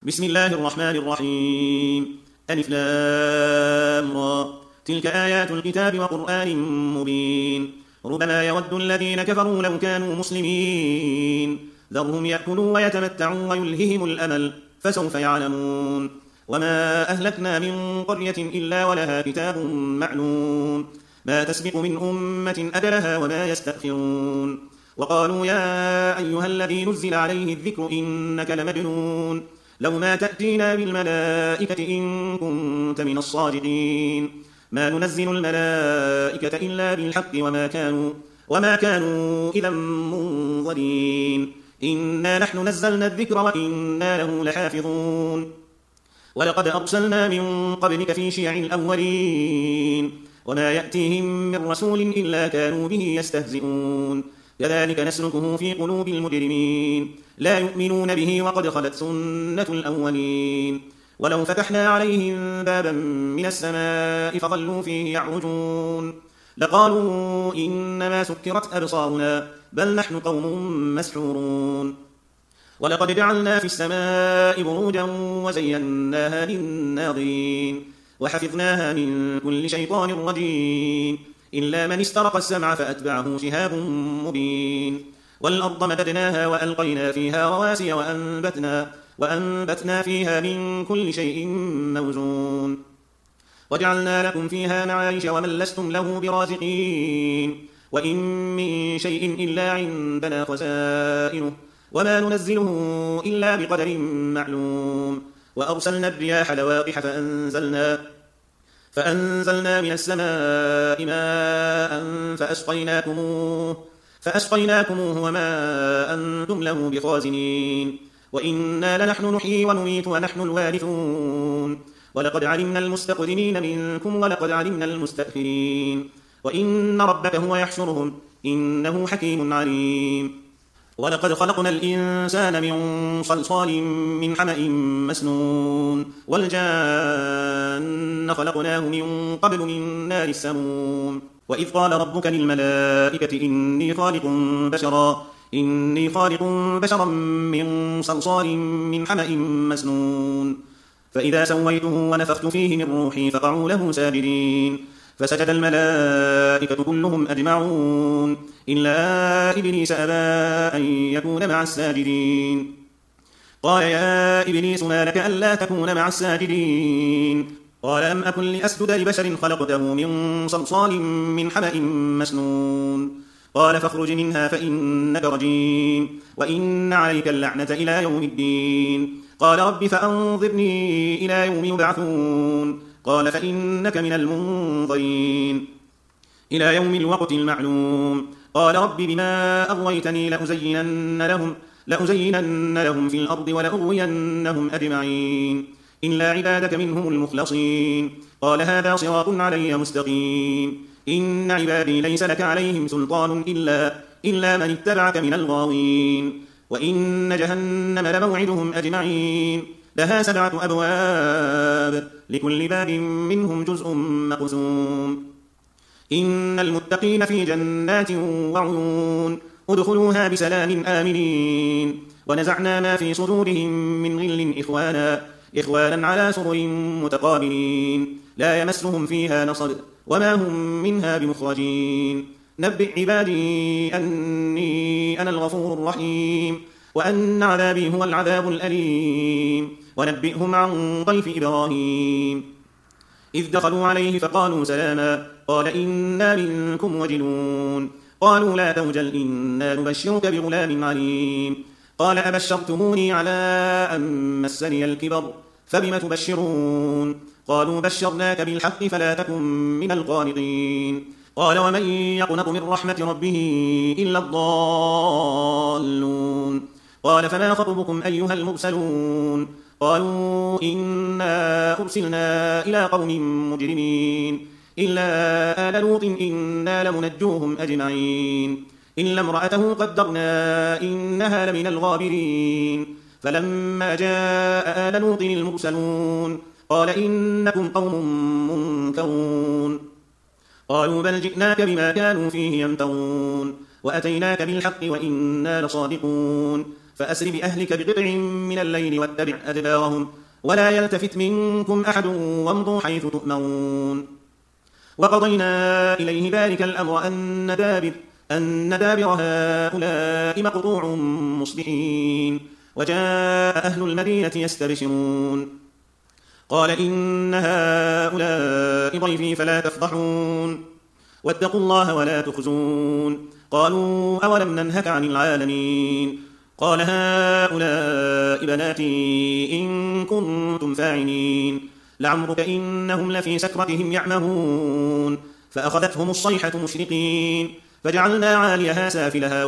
بسم الله الرحمن الرحيم. ألف لام را. تلك آيات الكتاب وقرآن مبين. ربما يود الذين كفروا لو كانوا مسلمين ذرهم يأكلوا ويتمتعوا ويلههم الأمل فسوف يعلمون. وما أهلكنا من قرية إلا ولها كتاب معلوم ما تسبق من أمة أجلها وما يستأخرون. وقالوا يا أيها الذي نزل عليه الذكر إنك لمجنون لو ما تأتينا بالملائكة إن كنت من الصادقين. ما ننزل الملائكة إلا بالحق وما كانوا إذا منظرين. إنا نحن نزلنا الذكر وإنا له لحافظون. ولقد أرسلنا من قبلك في شيع الأولين وما يأتيهم من رسول إلا كانوا به يستهزئون. كذلك نسلكه في قلوب المجرمين لا يؤمنون به وقد خلت سنة الأولين. ولو فتحنا عليهم بابا من السماء فظلوا فيه يعرجون لقالوا إنما سكرت أبصارنا بل نحن قوم مسحورون. ولقد جعلنا في السماء بروجا وزيناها للناظرين وحفظناها من كل شيطان رجيم إلا من استرق السمع فأتبعه شهاب مبين. والأرض مددناها وألقينا فيها رواسي وأنبتنا فيها من كل شيء موزون. وجعلنا لكم فيها معايش ومن لستم له برازقين. وإن من شيء إلا عندنا خزائنه وما ننزله إلا بقدر معلوم. وأرسلنا الرياح لواقح فأنزلنا من السماء ماء فأسقيناكموه وما أنتم له بخازنين. وإنا لنحن نحيي ونميت ونحن الوارثون. ولقد علمنا المستقدمين منكم ولقد علمنا المستأخرين. وإن ربك هو يحشرهم إنه حكيم عليم. ولقد خلقنا الإنسان من صلصال من حمأ مسنون والجان خلقناه من قبل من نار السموم. وإذ قال ربك للملائكة إني خالق بشرا من صلصال من حمأ مسنون فإذا سويته ونفخت فيه من روحي فقعوا له ساجدين فسجد الملائكة كلهم أجمعون إلا إبليس أبى أن يكون مع الساجدين. قال يا إبليس ما لك ألا تكون مع الساجدين؟ قال لم أكن لأسجد لبشر خلقته من صلصال من حمأ مسنون. قال فاخرج منها فإنك رجيم وإن عليك اللعنة إلى يوم الدين. قال رب فأنظرني إلى يوم يبعثون. قال فإنك من المنظرين إلى يوم الوقت المعلوم. قال رب بما أغويتني لأزينن لهم في الأرض ولأغوينهم أجمعين إلا عبادك منهم المخلصين. قال هذا صراط علي مستقيم. إن عبادي ليس لك عليهم سلطان إلا من اتبعك من الغاوين. وإن جهنم لموعدهم أجمعين لها 7 أبواب لكل باب منهم جزء مقسوم. إن المتقين في جنات وعيون ادخلوها بسلام آمنين. ونزعنا ما في صدورهم من غل إخوانا على سرر متقابلين لا يمسهم فيها نصب وما هم منها بمخرجين. نبئ عبادي أني أنا الغفور الرحيم وأن عذابي هو العذاب الأليم. ونبئهم عن ضيف إبراهيم إذ دخلوا عليه فقالوا سلاما قال إنا منكم وجلون. قالوا لا توجل إنا نبشرك بغلام عليم. قال أبشرتموني على أن مسني الكبر فبم تبشرون؟ قالوا بشرناك بالحق فلا تكن من القانطين. قال ومن يقنط من رحمة ربه إلا الضالون. قال فما خطبكم أيها المرسلون؟ قالوا إنا أرسلنا إلى قوم مجرمين إلا آل لوط إنا لمنجوهم أجمعين إلا امرأته قدرنا إنها لمن الغابرين. فلما جاء آل لوط المرسلون قال إنكم قوم منكرون. قالوا بل جئناك بما كانوا فيه يمترون وأتيناك بالحق وإنا لصادقون. فأسر بأهلك بقطع من الليل واتبع أدبارهم ولا يلتفت منكم أحد وامضوا حيث تؤمرون وقضينا إليه ذلك الأمر أن دابر هؤلاء مقطوع مصبحين وجاء أهل المدينة يستبشرون قال إن هؤلاء ضيفي فلا تفضحون واتقوا الله ولا تخزون قالوا أولم ننهك عن العالمين قال هؤلاء بناتي إن كنتم فاعلين لعمرك إنهم لفي سكرتهم يعمهون فأخذتهم الصيحة مشرقين فجعلنا عاليها سافلها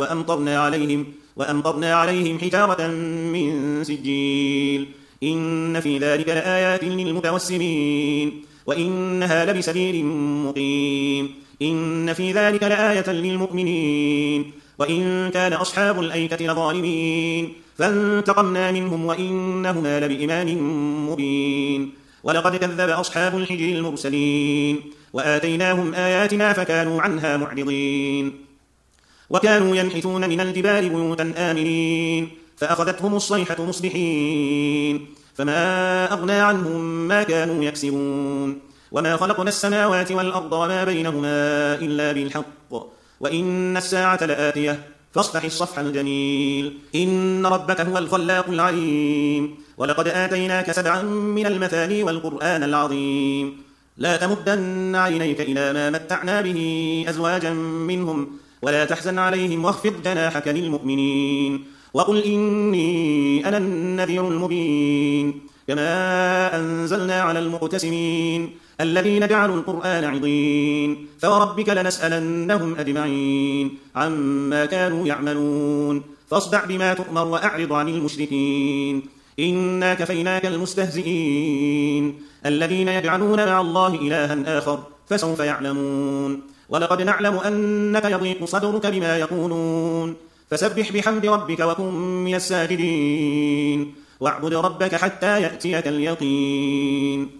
وأمطرنا عليهم حجارة من سجيل إن في ذلك لآيات للمتوسمين وإنها لبسبيل مقيم إن في ذلك لآية للمؤمنين وإن كان أصحاب الأيكة لظالمين فانتقمنا منهم وإنهما لبإمام مبين ولقد كذب أصحاب الحجر المرسلين وآتيناهم آياتنا فكانوا عنها معرضين وكانوا ينحتون من الجبال بيوتا آمنين فأخذتهم الصيحة مصبحين فما أغنى عنهم ما كانوا يكسبون وما خلقنا السماوات والأرض وما بينهما إلا بالحق وإن الساعة لآتية فاصفح الصفح الجميل إن ربك هو الخلاق العليم ولقد آتيناك 7 من المثاني والقرآن العظيم لا تمدن عينيك إلى ما متعنا به أزواجا منهم ولا تحزن عليهم واخفض جناحك للمؤمنين وقل إني أنا النذير المبين كما أنزلنا على المقتسمين الذين جعلوا القرآن عضين فوربك لنسألنهم أجمعين عما كانوا يعملون فاصدع بما تؤمر وأعرض عن المشركين إنا كفيناك المستهزئين الذين يجعلون مع الله إلها آخر فسوف يعلمون ولقد نعلم أنك يضيق صدرك بما يقولون فسبح بحمد ربك وكن من الساجدين واعبد ربك حتى يأتيك اليقين